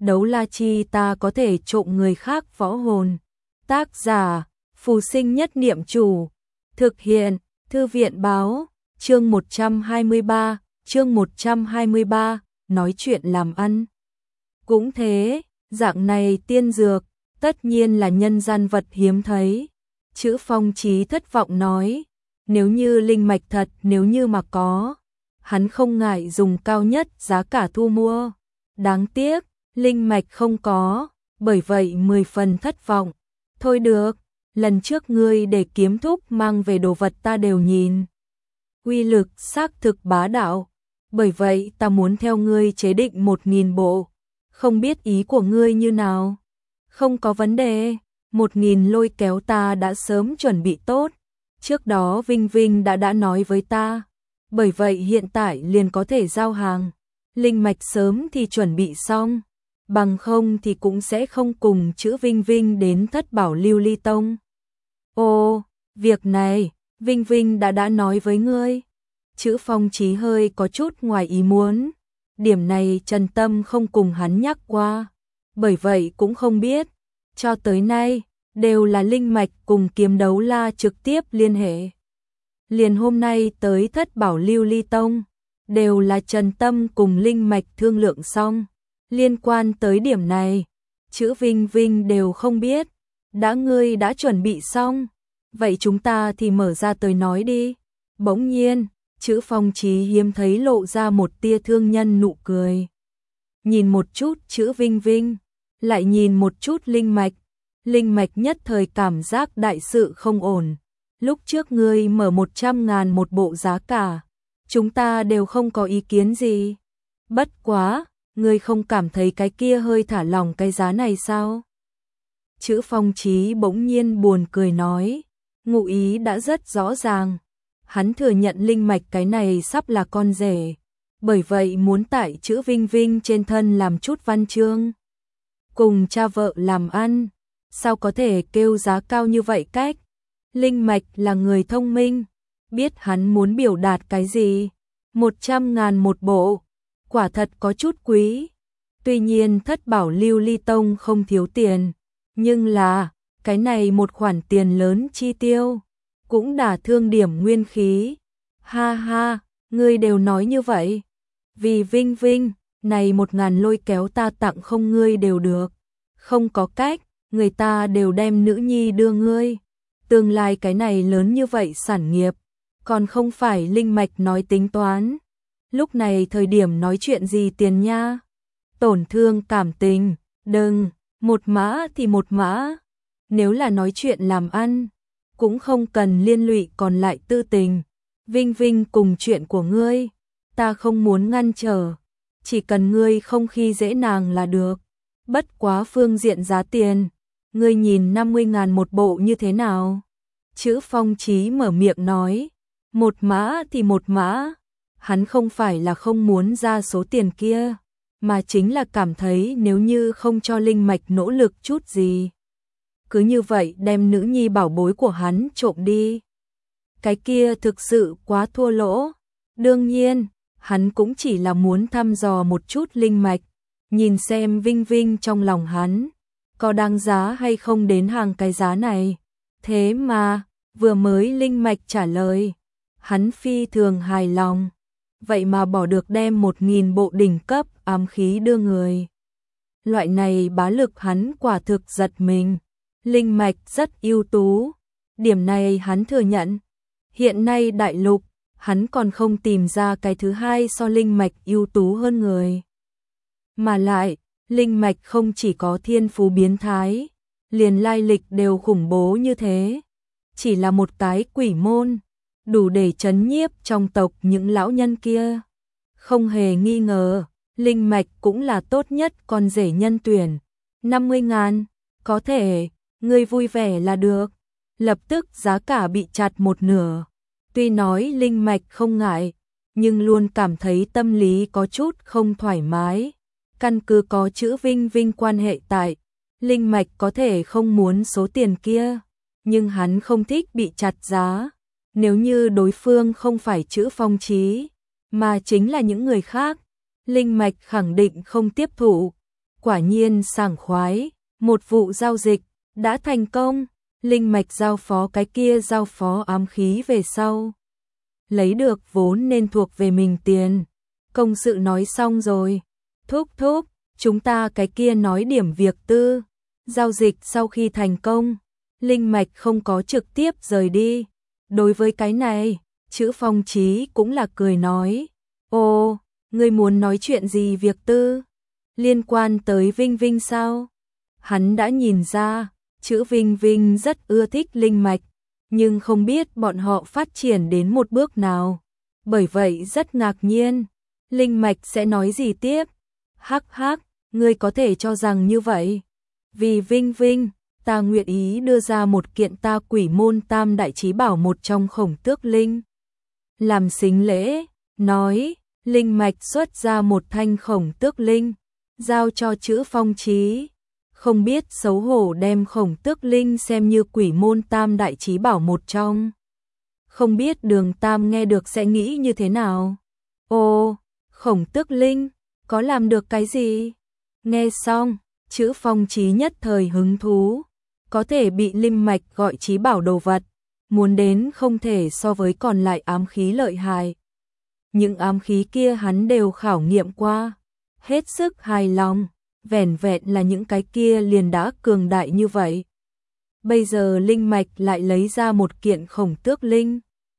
đấu la chi ta có thể trộm người khác võ hồn. Tác giả, Phù Sinh Nhất Niệm Chủ. Thực hiện, Thư viện Báo. Chương 123, nói chuyện làm ăn. Cũng thế, dạng này tiên dược, tất nhiên là nhân gian vật hiếm thấy. Chữ Phong Chí thất vọng nói, nếu như linh mạch thật, nếu như mà có, hắn không ngại dùng cao nhất giá cả thu mua. Đáng tiếc, linh mạch không có, bởi vậy 10 phần thất vọng. Thôi được, lần trước ngươi để kiếm thúc mang về đồ vật ta đều nhìn. Uy lực xác thực bá đạo, bởi vậy ta muốn theo ngươi chế định 1000 bộ. Không biết ý của ngươi như nào? Không có vấn đề, 1000 lôi kéo ta đã sớm chuẩn bị tốt. Trước đó Vinh Vinh đã nói với ta, bởi vậy hiện tại liền có thể giao hàng. Linh mạch sớm thì chuẩn bị xong, bằng không thì cũng sẽ không cùng chữ Vinh Vinh đến Thất Bảo Lưu Ly Tông. Ồ, việc này, Vinh Vinh đã nói với ngươi. Chữ Phong Chí hơi có chút ngoài ý muốn. Điểm này Trần Tâm không cùng hắn nhắc qua, bởi vậy cũng không biết. Cho tới nay, đều là linh mạch cùng Kiếm Đấu La trực tiếp liên hệ. Liền hôm nay tới Thất Bảo Lưu Ly Tông, đều là Trần Tâm cùng linh mạch thương lượng xong. Liên quan tới điểm này, chữ Vinh Vinh đều không biết. Ngươi đã chuẩn bị xong, vậy chúng ta thì mở ra tới nói đi. Bỗng nhiên, chữ Phong Chí hiếm thấy lộ ra một tia thương nhân nụ cười. Nhìn một chút chữ Vinh Vinh, lại nhìn một chút linh mạch. Linh mạch nhất thời cảm giác đại sự không ổn. Lúc trước ngươi mở 100.000 một bộ giá cả, chúng ta đều không có ý kiến gì. Bất quá, ngươi không cảm thấy cái kia hơi thả lỏng cái giá này sao? Chữ Phong Chí bỗng nhiên buồn cười nói, ngụ ý đã rất rõ ràng. Hắn thừa nhận linh mạch cái này sắp là con rể, bởi vậy muốn tại chữ Vinh Vinh trên thân làm chút văn chương. Cùng cha vợ làm ăn, sao có thể kêu giá cao như vậy cách? Linh mạch là người thông minh, biết hắn muốn biểu đạt cái gì. 100.000 một bộ, quả thật có chút quý. Tuy nhiên Thất Bảo Lưu Ly Tông không thiếu tiền, nhưng là, cái này một khoản tiền lớn chi tiêu, cũng đả thương điểm nguyên khí. Ha ha, ngươi đều nói như vậy. Vì Vinh Vinh, này 1000 lôi kéo ta tặng không ngươi đều được. Không có cách, người ta đều đem nữ nhi đưa ngươi. Tương lai cái này lớn như vậy sản nghiệp, còn không phải linh mạch nói tính toán. Lúc này thời điểm nói chuyện gì tiền nha. Tổn thương cảm tình, đừng, một mã thì một mã. Nếu là nói chuyện làm ăn, cũng không cần liên lụy còn lại tư tình. Vinh Vinh cùng chuyện của ngươi, ta không muốn ngăn trở, chỉ cần ngươi không khi dễ nàng là được. Bất quá phương diện giá tiền, ngươi nhìn 50.000 một bộ như thế nào? Chữ Phong Chí mở miệng nói, một mã thì một mã. Hắn không phải là không muốn ra số tiền kia, mà chính là cảm thấy nếu như không cho linh mạch nỗ lực chút gì, cứ như vậy đem nữ nhi bảo bối của hắn trộm đi, cái kia thực sự quá thua lỗ. Đương nhiên, hắn cũng chỉ là muốn thăm dò một chút linh mạch, nhìn xem Vinh Vinh trong lòng hắn có đáng giá hay không đến hàng cái giá này. Thế mà, vừa mới linh mạch trả lời, hắn phi thường hài lòng. Vậy mà bỏ được đem 1000 bộ đỉnh cấp ám khí đưa người. Loại này bá lực hắn quả thực giật mình. Linh mạch rất ưu tú, điểm này hắn thừa nhận. Hiện nay đại lục, hắn còn không tìm ra cái thứ hai so linh mạch ưu tú hơn người. Mà lại, linh mạch không chỉ có thiên phú biến thái, liền lai lịch đều khủng bố như thế. Chỉ là một cái quỷ môn, đủ để trấn nhiếp trong tộc những lão nhân kia. Không hề nghi ngờ, linh mạch cũng là tốt nhất con rể nhân tuyển. 50.000, có thể, ngươi vui vẻ là được. Lập tức giá cả bị chặt một nửa. Tuy nói linh mạch không ngại, nhưng luôn cảm thấy tâm lý có chút không thoải mái. Căn cứ có chữ Vinh Vinh quan hệ tại, linh mạch có thể không muốn số tiền kia, nhưng hắn không thích bị chặt giá. Nếu như đối phương không phải chữ Phong Chí, mà chính là những người khác, linh mạch khẳng định không tiếp thụ. Quả nhiên sảng khoái, một vụ giao dịch đã thành công, linh mạch giao phó cái kia giao phó ám khí về sau. Lấy được vốn nên thuộc về mình tiền. Công sự nói xong rồi. Thúc thúc, chúng ta cái kia nói điểm việc tư. Giao dịch sau khi thành công, linh mạch không có trực tiếp rời đi. Đối với cái này, Chữ Phong Chí cũng là cười nói. Ồ, ngươi muốn nói chuyện gì việc tư? Liên quan tới Vinh Vinh sao? Hắn đã nhìn ra, Chữ Vinh Vinh rất ưa thích linh mạch, nhưng không biết bọn họ phát triển đến một bước nào. Bởi vậy rất ngạc nhiên, linh mạch sẽ nói gì tiếp? Hắc hắc, ngươi có thể cho rằng như vậy. Vì Vinh Vinh, ta nguyện ý đưa ra một kiện ta Quỷ Môn Tam Đại Chí Bảo một trong Khổng Tước Linh. Làm sính lễ, nói, linh mạch xuất ra một thanh Khổng Tước Linh, giao cho Chữ Phong Chí. Không biết xấu hổ đem Khổng Tước Linh xem như Quỷ Môn Tam Đại Chí Bảo một trong. Không biết Đường Tam nghe được sẽ nghĩ như thế nào? Ồ, Khổng Tước Linh, có làm được cái gì? Nghe xong, Chữ Phong Chí nhất thời hứng thú. Có thể bị linh mạch gọi chí bảo đồ vật, muốn đến không thể so với còn lại ám khí lợi hại. Những ám khí kia hắn đều khảo nghiệm qua, hết sức hài lòng, vẻn vẹn là những cái kia liền đã cường đại như vậy. Bây giờ linh mạch lại lấy ra một kiện Khổng Tước Linh.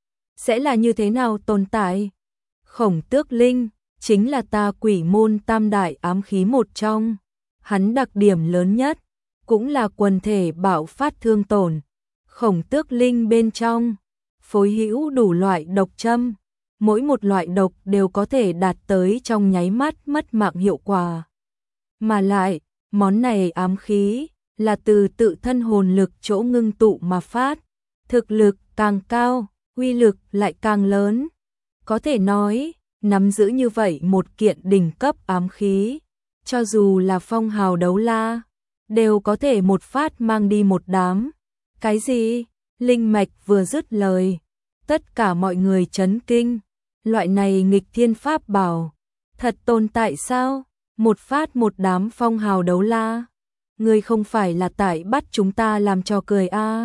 Sẽ là như thế nào tồn tại? Khổng Tước Linh chính là ta Quỷ Môn Tam Đại ám khí một trong. Hắn đặc điểm lớn nhất cũng là quần thể bạo phát thương tổn. Khổng Tước Linh bên trong phối hữu đủ loại độc châm, mỗi một loại độc đều có thể đạt tới trong nháy mắt mất mạng hiệu quả. Mà lại, món này ám khí là từ tự thân hồn lực chỗ ngưng tụ mà phát, thực lực càng cao, uy lực lại càng lớn. Có thể nói, nắm giữ như vậy một kiện đỉnh cấp ám khí, cho dù là phong hào đấu la, đều có thể một phát mang đi một đám. Cái gì? Linh mạch vừa dứt lời, tất cả mọi người chấn kinh. Loại này nghịch thiên pháp bảo, thật tồn tại sao? Một phát một đám phong hào đấu la. Ngươi không phải là tại bắt chúng ta làm trò cười à?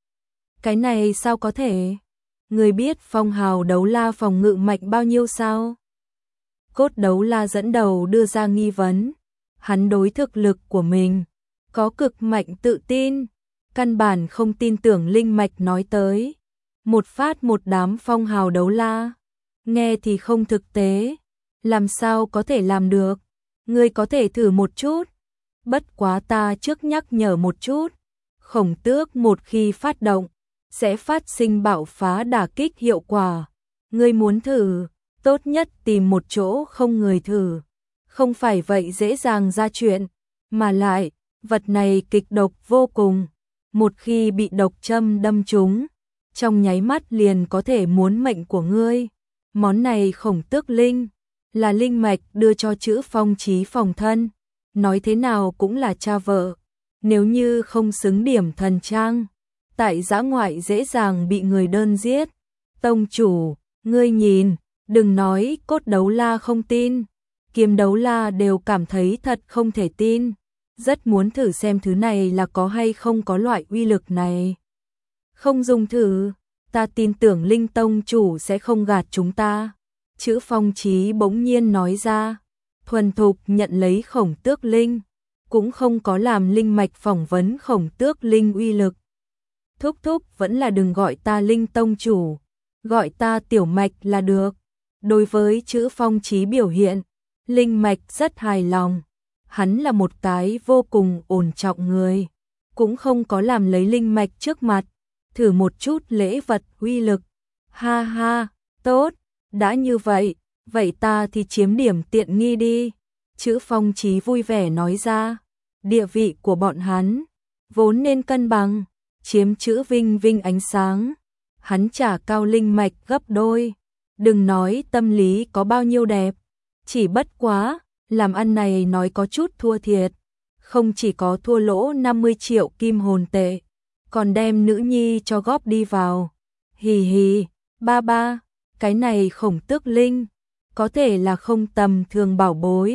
Cái này sao có thể? Ngươi biết phong hào đấu la phòng ngự mạnh bao nhiêu sao? Cốt đấu la dẫn đầu đưa ra nghi vấn. Hắn đối thực lực của mình có cực mạnh tự tin, căn bản không tin tưởng linh mạch nói tới. Một phát một đám phong hào đấu la, nghe thì không thực tế, làm sao có thể làm được? Ngươi có thể thử một chút. Bất quá ta trước nhắc nhở một chút, Khổng Tước một khi phát động sẽ phát sinh bạo phá đả kích hiệu quả. Ngươi muốn thử, tốt nhất tìm một chỗ không người thử. Không phải vậy dễ dàng ra chuyện, mà lại, vật này kịch độc vô cùng. Một khi bị độc châm đâm trúng, trong nháy mắt liền có thể muốn mệnh của ngươi. Món này Khổng Tước Linh là linh mạch đưa cho Chữ Phong Chí phòng thân, nói thế nào cũng là cha vợ. Nếu như không xứng điểm thần trang, tại dã ngoại dễ dàng bị người đơn giết. Tông chủ, ngươi nhìn, đừng nói cốt đấu la không tin, kiếm đấu la đều cảm thấy thật không thể tin. Rất muốn thử xem thứ này là có hay không có loại uy lực này. Không dùng thử, ta tin tưởng Linh Tông chủ sẽ không gạt chúng ta. Chữ Phong Chí bỗng nhiên nói ra, thuần thục nhận lấy Khổng Tước Linh, cũng không có làm linh mạch phỏng vấn Khổng Tước Linh uy lực. Thúc thúc vẫn là đừng gọi ta Linh Tông chủ, gọi ta Tiểu Mạch là được. Đối với Chữ Phong Chí biểu hiện, linh mạch rất hài lòng. Hắn là một cái vô cùng ổn trọng người, cũng không có làm lấy linh mạch trước mặt, thử một chút lễ vật uy lực. Ha ha, tốt, đã như vậy, vậy ta thì chiếm điểm tiện nghi đi. Chữ Phong Chí vui vẻ nói ra, địa vị của bọn hắn vốn nên cân bằng, chiếm Chữ Vinh Vinh ánh sáng, hắn trả cao linh mạch gấp đôi. Đừng nói tâm lý có bao nhiêu đẹp, chỉ bất quá làm ăn này nói có chút thua thiệt, không chỉ có thua lỗ 50 triệu kim hồn tệ, còn đem nữ nhi cho góp đi vào. Hì hì, ba ba, cái này Khổng Tước Linh, có thể là không tầm thường bảo bối.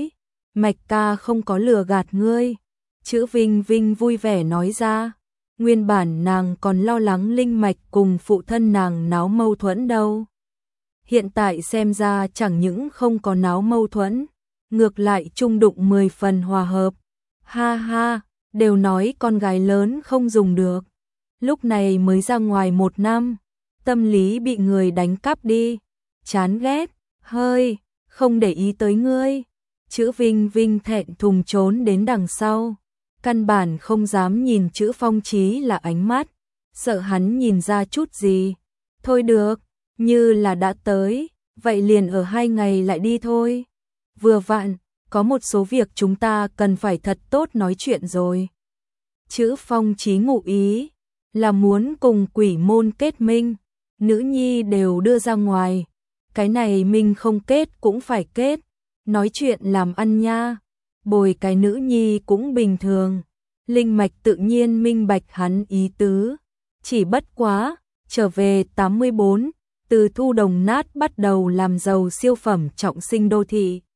Mạch ca không có lừa gạt ngươi. Chữ Vinh Vinh vui vẻ nói ra. Nguyên bản nàng còn lo lắng Linh Mạch cùng phụ thân nàng náo mâu thuẫn đâu. Hiện tại xem ra chẳng những không có náo mâu thuẫn, ngược lại chung đụng 10 phần hòa hợp. Ha ha, đều nói con gái lớn không dùng được. Lúc này mới ra ngoài 1 năm, tâm lý bị người đánh cắp đi. Chán ghét, hơi, không để ý tới ngươi. Chữ Vinh Vinh thẹn thùng trốn đến đằng sau. Căn bản không dám nhìn chữ Phong Chí là ánh mắt, sợ hắn nhìn ra chút gì. Thôi được, như là đã tới, vậy liền ở 2 ngày lại đi thôi. Vừa vặn, có một số việc chúng ta cần phải thật tốt nói chuyện rồi. Chữ Phong Chí ngụ ý là muốn cùng Quỷ Môn kết minh, nữ nhi đều đưa ra ngoài. Cái này mình không kết cũng phải kết, nói chuyện làm ăn nha. Bồi cái nữ nhi cũng bình thường. Linh Mạch tự nhiên minh bạch hắn ý tứ. Chỉ bất quá, trở về 84, từ thu đồng nát bắt đầu làm giàu siêu phẩm trọng sinh đô thị.